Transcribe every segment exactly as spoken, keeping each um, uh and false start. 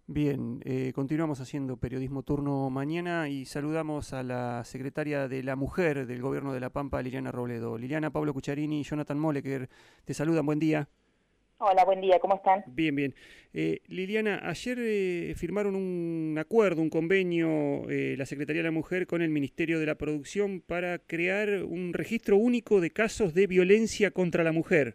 Bien, eh, continuamos haciendo Periodismo Turno mañana y saludamos a la secretaria de la Mujer del Gobierno de La Pampa, Liliana Robledo. Liliana, Pablo Cucharini y Jonathan Moleker te saludan, buen día. Hola, buen día, ¿cómo están? Bien, bien. Eh, Liliana, ayer eh, firmaron un acuerdo, un convenio, eh, la Secretaría de la Mujer con el Ministerio de la Producción para crear un registro único de casos de violencia contra la mujer.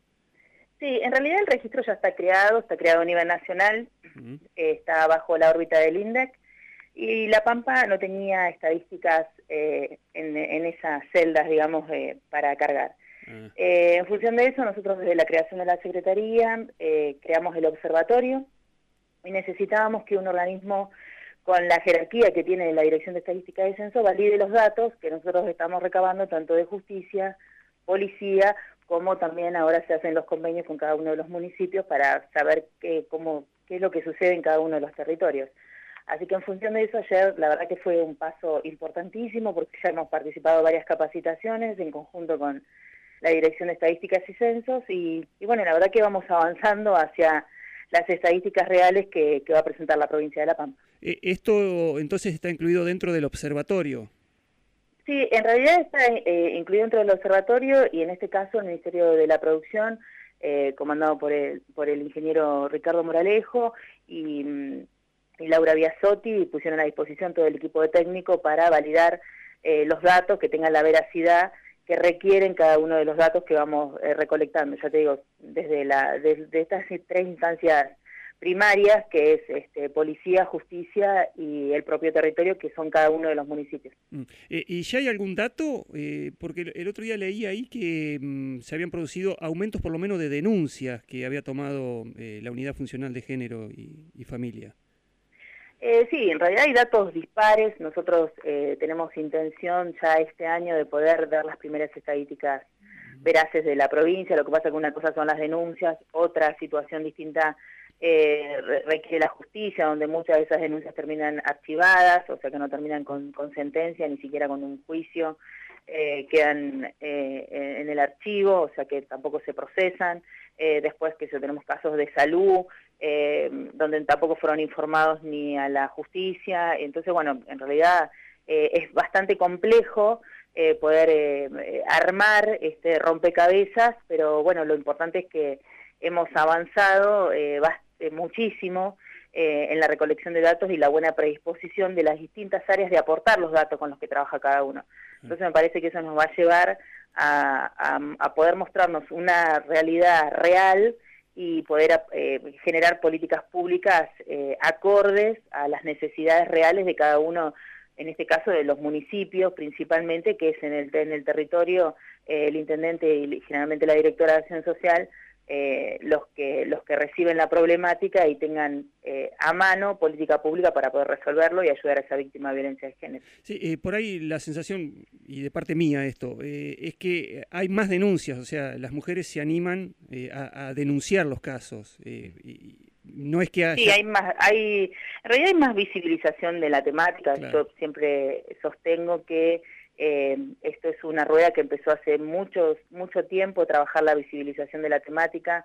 Sí, en realidad el registro ya está creado, está creado a nivel nacional, Uh-huh. eh, está bajo la órbita del INDEC, y La Pampa no tenía estadísticas eh, en, en esas celdas, digamos, eh, para cargar. Ah. Eh, en función de eso, nosotros desde la creación de la Secretaría eh, creamos el observatorio y necesitábamos que un organismo con la jerarquía que tiene la Dirección de Estadística y Censo valide los datos que nosotros estamos recabando tanto de justicia, policía, como también ahora se hacen los convenios con cada uno de los municipios para saber qué, cómo, qué es lo que sucede en cada uno de los territorios. Así que en función de eso ayer la verdad que fue un paso importantísimo porque ya hemos participado en varias capacitaciones en conjunto con la Dirección de Estadísticas y Censos y, y bueno, la verdad que vamos avanzando hacia las estadísticas reales que, que va a presentar la provincia de La Pampa. Eh, esto entonces está incluido dentro del observatorio. Sí, en realidad está eh, incluido dentro del observatorio y en este caso el Ministerio de la Producción, eh, comandado por el, por el ingeniero Ricardo Moralejo y, y Laura Biasotti, pusieron a disposición todo el equipo de técnico para validar eh, los datos que tengan la veracidad que requieren cada uno de los datos que vamos eh, recolectando. Ya te digo, desde, la, desde estas tres instancias primarias, que es este, policía, justicia y el propio territorio, que son cada uno de los municipios. Mm. Eh, ¿Y ya hay algún dato? Eh, porque el, el otro día leí ahí que mm, se habían producido aumentos por lo menos de denuncias que había tomado eh, la Unidad Funcional de Género y, y Familia. Eh, sí, en realidad hay datos dispares. Nosotros eh, tenemos intención ya este año de poder dar las primeras estadísticas veraces de la provincia. Lo que pasa es que una cosa son las denuncias, otra situación distinta eh, requiere la justicia, donde muchas de esas denuncias terminan archivadas, o sea que no terminan con, con sentencia, ni siquiera con un juicio, eh, quedan eh, en el archivo, o sea que tampoco se procesan. Eh, después que eso, tenemos casos de salud, eh, donde tampoco fueron informados ni a la justicia. Entonces, bueno, en realidad eh, es bastante complejo eh, poder eh, armar este rompecabezas, pero bueno, lo importante es que hemos avanzado eh, eh, muchísimo eh, en la recolección de datos y la buena predisposición de las distintas áreas de aportar los datos con los que trabaja cada uno. Entonces me parece que eso nos va a llevar a, a, a poder mostrarnos una realidad real y poder eh, generar políticas públicas eh, acordes a las necesidades reales de cada uno, en este caso de los municipios principalmente, que es en el, en el territorio eh, el intendente y generalmente la directora de Acción Social, eh, los que los que reciben la problemática y tengan eh, a mano política pública para poder resolverlo y ayudar a esa víctima de violencia de género. Sí, eh, por ahí la sensación, y de parte mía esto, eh, es que hay más denuncias, o sea, las mujeres se animan eh, a, a denunciar los casos. Eh, y no es que haya... Sí, hay más, hay, en realidad hay más visibilización de la temática. Claro. Yo siempre sostengo que eh, esto es una rueda que empezó hace muchos, mucho tiempo, trabajar la visibilización de la temática,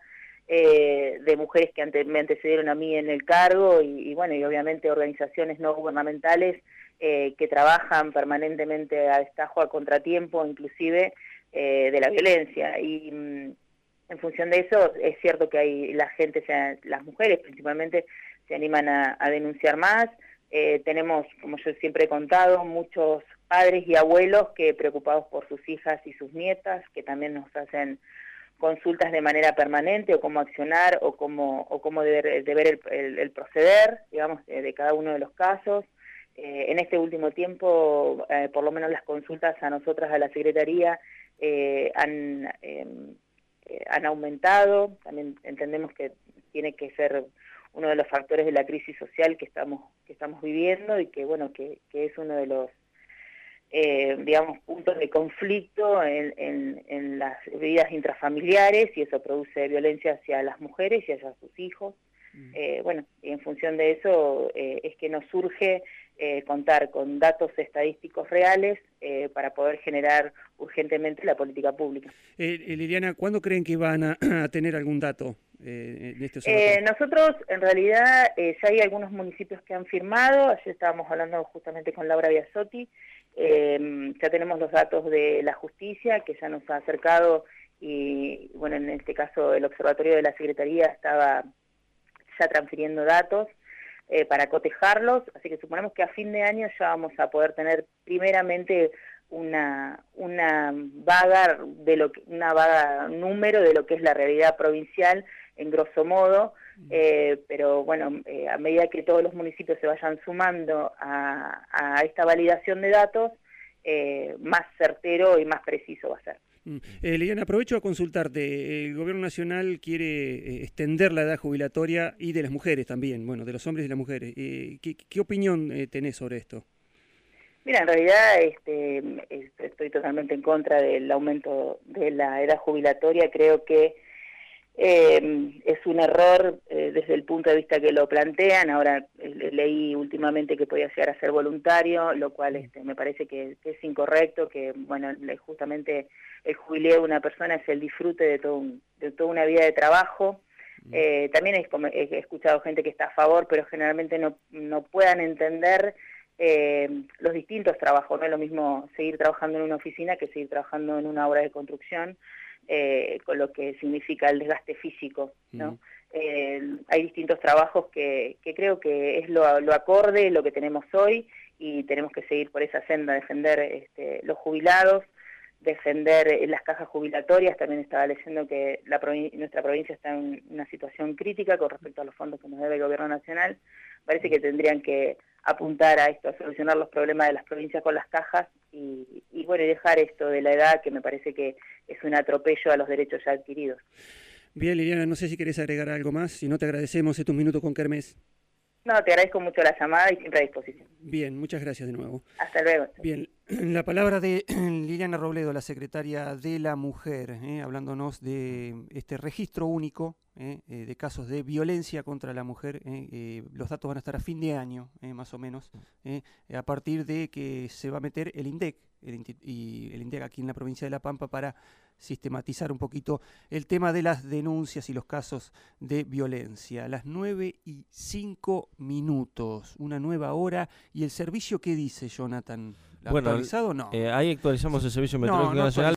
eh, de mujeres que ante, me antecedieron a mí en el cargo y, y bueno, y obviamente organizaciones no gubernamentales eh, que trabajan permanentemente a destajo, a contratiempo, inclusive eh, de la violencia. Y mm, en función de eso, es cierto que hay la gente, se, las mujeres principalmente, se animan a, a denunciar más. Eh, tenemos, como yo siempre he contado, muchos padres y abuelos que preocupados por sus hijas y sus nietas, que también nos hacen consultas de manera permanente, o cómo accionar, o cómo, o cómo deber, deber el, el, el proceder, digamos, de, de cada uno de los casos. Eh, en este último tiempo, eh, por lo menos las consultas a nosotras, a la Secretaría, eh, han... Eh, Eh, han aumentado. También entendemos que tiene que ser uno de los factores de la crisis social que estamos que estamos viviendo y que bueno que, que es uno de los eh, digamos puntos de conflicto en, en, en las vidas intrafamiliares, y eso produce violencia hacia las mujeres y hacia sus hijos. Mm. Eh, bueno, y en función de eso eh, es que nos surge eh, contar con datos estadísticos reales eh, para poder generar urgentemente la política pública. Eh, Liliana, ¿cuándo creen que van a, a tener algún dato? eh, en este eh, Nosotros, en realidad, eh, ya hay algunos municipios que han firmado. Ayer estábamos hablando justamente con Laura Biasotti. Eh, ya tenemos los datos de la justicia, que ya nos ha acercado, y bueno, en este caso el observatorio de la Secretaría estaba ya transfiriendo datos eh, para cotejarlos, así que suponemos que a fin de año ya vamos a poder tener primeramente una una vaga de lo que, una vaga número de lo que es la realidad provincial en grosso modo, eh, pero bueno, eh, a medida que todos los municipios se vayan sumando a, a esta validación de datos, eh, más certero y más preciso va a ser. Eh, Liliana, aprovecho a consultarte. El Gobierno Nacional quiere eh, extender la edad jubilatoria y de las mujeres también, bueno, de los hombres y las mujeres. Eh, ¿qué, ¿Qué opinión eh, tenés sobre esto? Mira, en realidad este, estoy totalmente en contra del aumento de la edad jubilatoria. Creo que eh, es un error eh, desde el punto de vista que lo plantean. Ahora eh, leí últimamente que podía llegar a ser voluntario, lo cual este, me parece que, que es incorrecto, que bueno, justamente el jubileo de una persona es el disfrute de, todo un, de toda una vida de trabajo. Eh, también he, he escuchado gente que está a favor, pero generalmente no, no puedan entender Eh, los distintos trabajos. No es lo mismo seguir trabajando en una oficina que seguir trabajando en una obra de construcción, eh, con lo que significa el desgaste físico, ¿no? Uh-huh. eh, hay distintos trabajos que, que creo que es lo, lo acorde, lo que tenemos hoy, y tenemos que seguir por esa senda, defender este, los jubilados, defender las cajas jubilatorias. También estaba leyendo que la provin- nuestra provincia está en una situación crítica con respecto a los fondos que nos debe el Gobierno Nacional. Parece que tendrían que apuntar a esto, a solucionar los problemas de las provincias con las cajas y, y bueno, y dejar esto de la edad, que me parece que es un atropello a los derechos ya adquiridos. Bien, Liliana, no sé si querés agregar algo más, si no te agradecemos estos minutos con Kermés. No, te agradezco mucho la llamada y siempre a disposición. Bien, muchas gracias de nuevo. Hasta luego. Bien, la palabra de Liliana Robledo, la secretaria de la Mujer, eh, hablándonos de este registro único eh, eh, de casos de violencia contra la mujer. Eh, eh, los datos van a estar a fin de año, eh, más o menos, eh, a partir de que se va a meter el INDEC, el, y el INDEC aquí en la provincia de La Pampa, para sistematizar un poquito el tema de las denuncias y los casos de violencia. A las nueve y cinco minutos, una nueva hora. ¿Y el servicio qué dice, Jonathan? Bueno, ¿Actualizado o no? Eh, ahí actualizamos el Servicio Meteorológico no, no Nacional.